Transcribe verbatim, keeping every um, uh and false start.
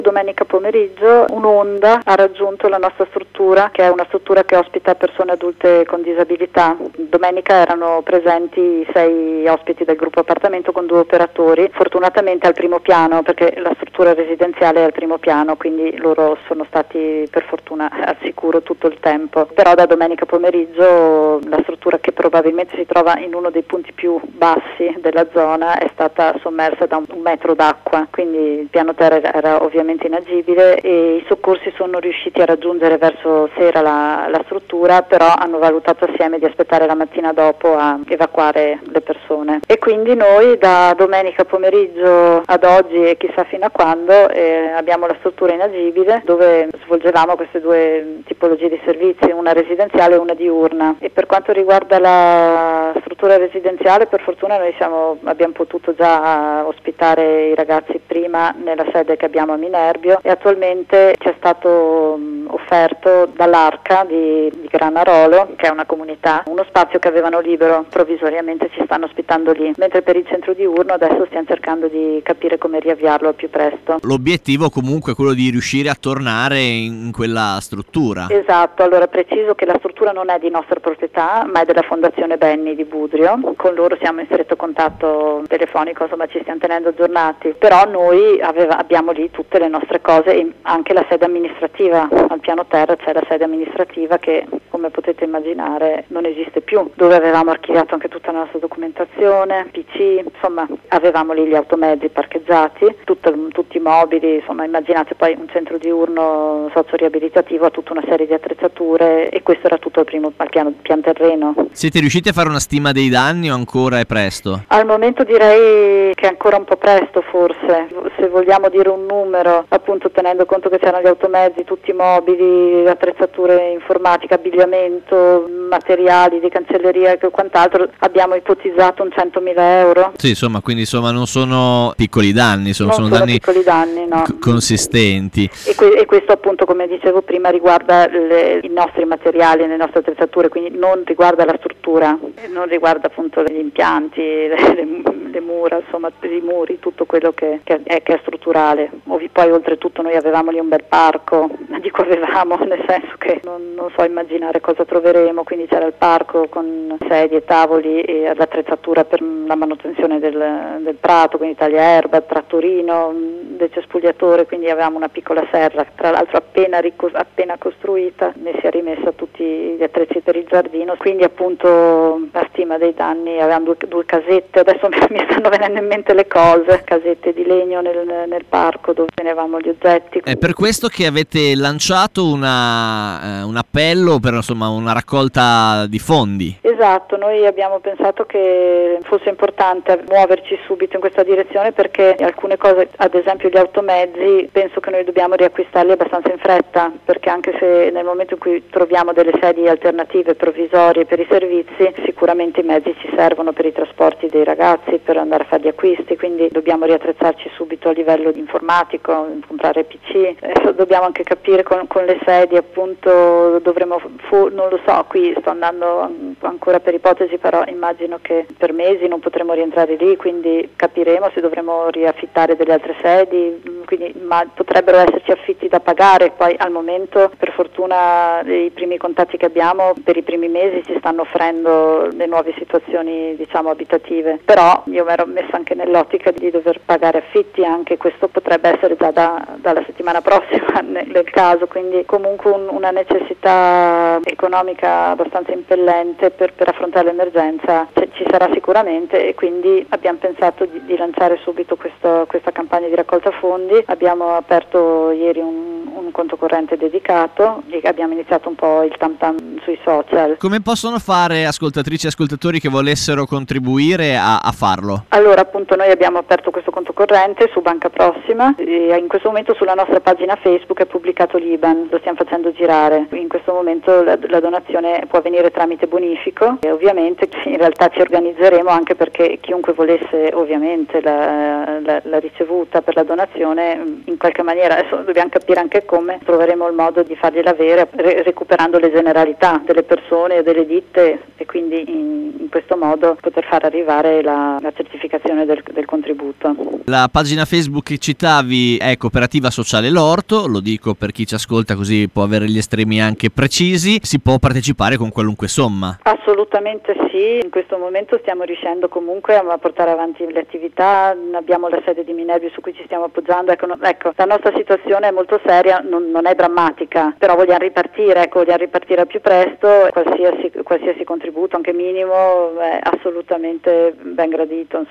Domenica pomeriggio un'onda ha raggiunto la nostra struttura, che è una struttura che ospita persone adulte con disabilità. Domenica erano presenti sei ospiti del gruppo appartamento con due operatori, fortunatamente al primo piano, perché la struttura residenziale è al primo piano, quindi loro sono stati per fortuna al sicuro tutto il tempo. Però da domenica pomeriggio la struttura, che probabilmente si trova in uno dei punti più bassi della zona, è stata sommersa da un, un metro d'acqua, quindi il piano terra era, era ovviamente inagibile e i soccorsi sono riusciti a raggiungere verso sera la, la struttura, però hanno valutato assieme di aspettare la mattina dopo a evacuare le persone. E quindi noi da domenica pomeriggio ad oggi e chissà fino a quando eh, abbiamo la struttura inagibile, dove svolgevamo queste due tipologie di servizi, una residenziale e una diurna. E per quanto riguarda la struttura residenziale, per fortuna noi siamo, abbiamo potuto già ospitare i ragazzi prima nella sede che abbiamo a Minerbio, e attualmente ci è stato mh, offerto dall'Arca di, di Granarolo, che è una comunità, uno spazio che avevano libero, provvisoriamente ci stanno ospitando lì, mentre per il centro diurno adesso stiamo cercando di capire come riavviarlo al più presto. L'obiettivo comunque è quello di riuscire a tornare in quella struttura. Esatto, allora preciso che la struttura non è di nostra proprietà, ma è della Fondazione Benni di Budrio. Con loro siamo in stretto contatto telefonico, insomma ci stiamo tenendo aggiornati, però noi aveva, abbiamo lì tutte le nostre cose e anche la sede amministrativa. Al piano terra c'è la sede amministrativa che, come potete immaginare, non esiste più, dove avevamo archiviato anche tutta la nostra documentazione, P C, insomma avevamo lì gli automezzi parcheggiati, tutto, tutti i mobili, insomma immaginate poi un centro diurno socio-riabilitativo ha tutta una serie di attrezzature, e questo era tutto al primo al piano, pian terreno. Siete riusciti a fare una stima dei danni o ancora è presto? Al momento direi che è ancora un po' presto forse, se vogliamo dire un numero, appunto tenendo conto che c'erano gli automezzi, tutti i mobili, attrezzature informatiche, abbigliamento, materiali di cancelleria e quant'altro, abbiamo ipotizzato un centomila euro. Sì, insomma, quindi insomma non sono piccoli danni, sono, non sono, sono danni piccoli danni, no. c- consistenti. E, que- e questo appunto, come dicevo prima, riguarda le, i nostri materiali, le nostre attrezzature, quindi non riguarda la struttura, non riguarda appunto gli impianti, le, le, le mura, insomma i muri, tutto quello che, che, è, che è strutturale. Ovvi- poi oltretutto noi avevamo lì un bel parco, dico avevamo nel senso che non, non so immaginare cosa troveremo, quindi c'era il parco con sedie, tavoli e l'attrezzatura per la manutenzione del, del prato, quindi tagliaerba, trattorino, del cespugliatore, quindi avevamo una piccola serra, tra l'altro appena, ricos- appena costruita, ne si è rimessa tutti gli attrezzi per il giardino, quindi appunto la stima dei danni, avevamo due, due casette, adesso mi stanno venendo in mente le cose, casette di legno nel, nel parco dove tenevamo gli oggetti. È per questo che avete lanciato una, eh, un appello per insomma una raccolta di fondi. Esatto, noi abbiamo pensato che fosse importante muoverci subito in questa direzione, perché alcune cose, ad esempio gli automezzi, penso che noi dobbiamo riacquistarli abbastanza in fretta, perché anche se nel momento in cui troviamo delle sedi alternative provvisorie per i servizi, sicuramente i mezzi ci servono per i trasporti dei ragazzi, per andare a fare gli acquisti, quindi dobbiamo riattrezzarci subito a livello informatico, comprare P C. Adesso dobbiamo anche capire con, con le sedi, appunto dovremo, fu, non lo so, qui sto andando ancora per ipotesi, però immagino che per mesi non potremo rientrare lì, quindi capiremo se dovremo riaffittare delle altre sedi, quindi ma potrebbero esserci affitti da pagare. Poi al momento, per fortuna, i primi contatti che abbiamo per i primi mesi ci stanno offrendo le nuove situazioni, diciamo, abitative, però io mi ero messa anche nell'ottica di dover pagare affitti, anche questo potrebbe essere già da, dalla settimana prossima nel, nel caso, quindi comunque un, una necessità economica abbastanza impellente per, per affrontare l'emergenza c- ci sarà sicuramente, e quindi abbiamo pensato di, di lanciare subito questo, questa campagna di raccolta fondi. Abbiamo aperto ieri un, un conto corrente dedicato e abbiamo iniziato un po' il tam tam sui social. Come possono fare ascoltatrici e ascoltatori che volessero contribuire a, a farlo? Allora, appunto, noi abbiamo aperto questo conto corrente su Banca Prossima e in questo momento sulla nostra pagina Facebook è pubblicato l'I B A N, lo stiamo facendo girare. In questo momento la, la donazione può avvenire tramite bonifico e ovviamente in realtà ci organizzeremo anche perché chiunque volesse ovviamente la, la, la ricevuta per la donazione in qualche maniera, adesso dobbiamo capire anche come, come troveremo il modo di fargliela avere, re- recuperando le generalità delle persone e delle ditte, e quindi in, in questo modo poter far arrivare la, la certificazione del, del contributo. La pagina Facebook che citavi è Cooperativa Sociale L'Orto, lo dico per chi ci ascolta così può avere gli estremi anche precisi. Si può partecipare con qualunque somma? Assolutamente sì, in questo momento stiamo riuscendo comunque a portare avanti le attività, abbiamo la sede di Minervi su cui ci stiamo appoggiando, ecco, no, ecco la nostra situazione è molto seria, non, non è drammatica, però vogliamo ripartire, ecco, vogliamo ripartire al più presto, qualsiasi, qualsiasi contributo, anche minimo, è assolutamente ben gradito.